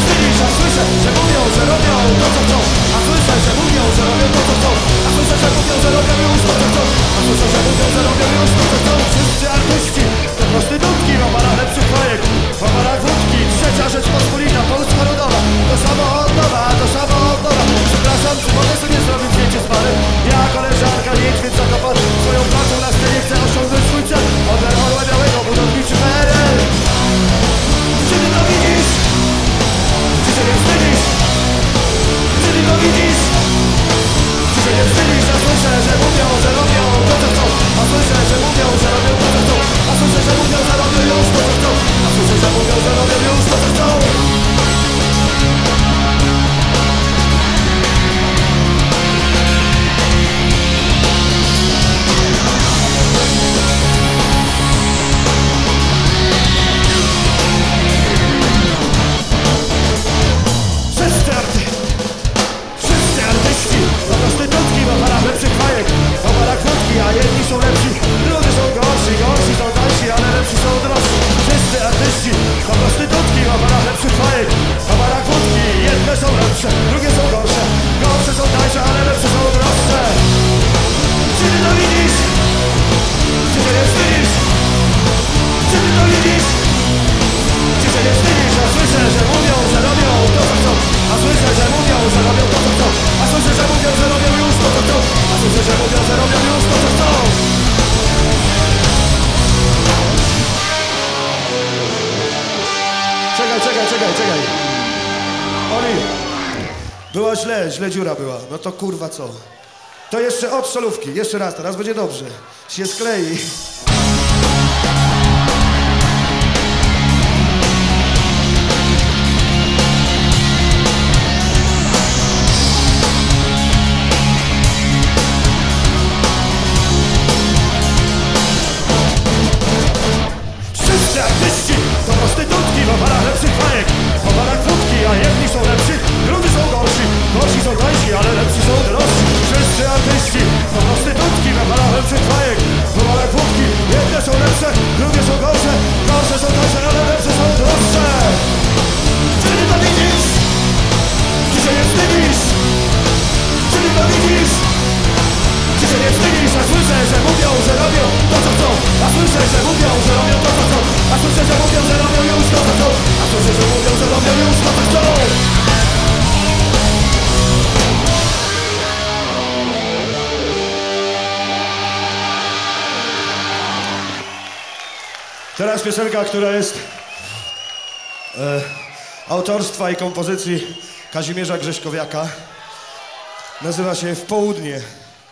wstydzisz, a słyszę, że mówią, że robią to co chcą. A słyszę, że mówią, że robią to co chcą. A słyszę, że mówią, że robią już to co chcą. A słyszę, że mówią, że robią już to co chcą. Wszyscy artyści to prostytutki w oparach lepszych bajek, w oparach wódki. Trzecia Rzeczpospolita, Polska Ludowa. To samo od nowa, to samo od nowa. Przepraszam, czy mogę sobie zrobić zdjęcie z parem? Ja koleżanka niedźwiedź zakopar. Swoją pracą na scenie chcę osiągnąć swój cel. Od orła białego, budowniczy PRL. Czy ty to widzisz? Czy się nie wstydzisz? Czy ty to widzisz? Czy się nie wstydzisz? A słyszę, że mówią, że robią to co chcą. A słyszę, że mówią, że robią to co chcą. A słyszę, że mówią, że robią już to co chcą. A słyszę, że mówią, że robią już to co chcą. Wszyscy artyści to prostytutki w oparach lepszych bajek, w oparach wódki, a jedni są lepsi, drudzy są gorsi, gorsi są tańsi, ale lepsi są drożsi. Wszyscy artyści to prostytutki w oparach lepszych bajek, w oparach wódki, jedne są lepsze, drugie są gorsze, gorsze są tańsze, ale lepsze są droższe. Czy ty to widzisz? Czy się nie wstydzisz? Czy ty to widzisz? Czy się nie wstydzisz? A słyszę, że mówią, że robią to co chcą. A słyszę, że mówią, że robią to co chcą. A słyszę, że mówią, że robią już to co chcą. A słyszę, że mówią, że robią już to co chcą. Czekaj. Oli, była źle dziura była. No to kurwa co? To jeszcze od solówki, jeszcze raz, teraz będzie dobrze. Się sklei. Wszyscy artyści to prostytutki w oparach lepszych bajek, w oparach wódki, a jedni są lepsi, drudzy są gorsi, gorsi są tańsi, ale lepsi są drożsi. Wszyscy artyści to prostytutki w oparach lepszych bajek, w oparach wódki, jedne są lepsze, drugie są gorsze, gorsze są tańsze, ale lepsze są droższe. Czy ty to widzisz? Czy się nie wstydzisz? Czy ty to widzisz? Czy się nie wstydzisz? A słyszę, że mówią, że robią to co chcą. A słyszę, że mówią, że robią to co chcą. A słyszę, że mówią, że robią już to co chcą. A słyszę, że mówią, że robią już to co chcą. Teraz piosenka, która jest autorstwa i kompozycji Kazimierza Grześkowiaka. Nazywa się W południe.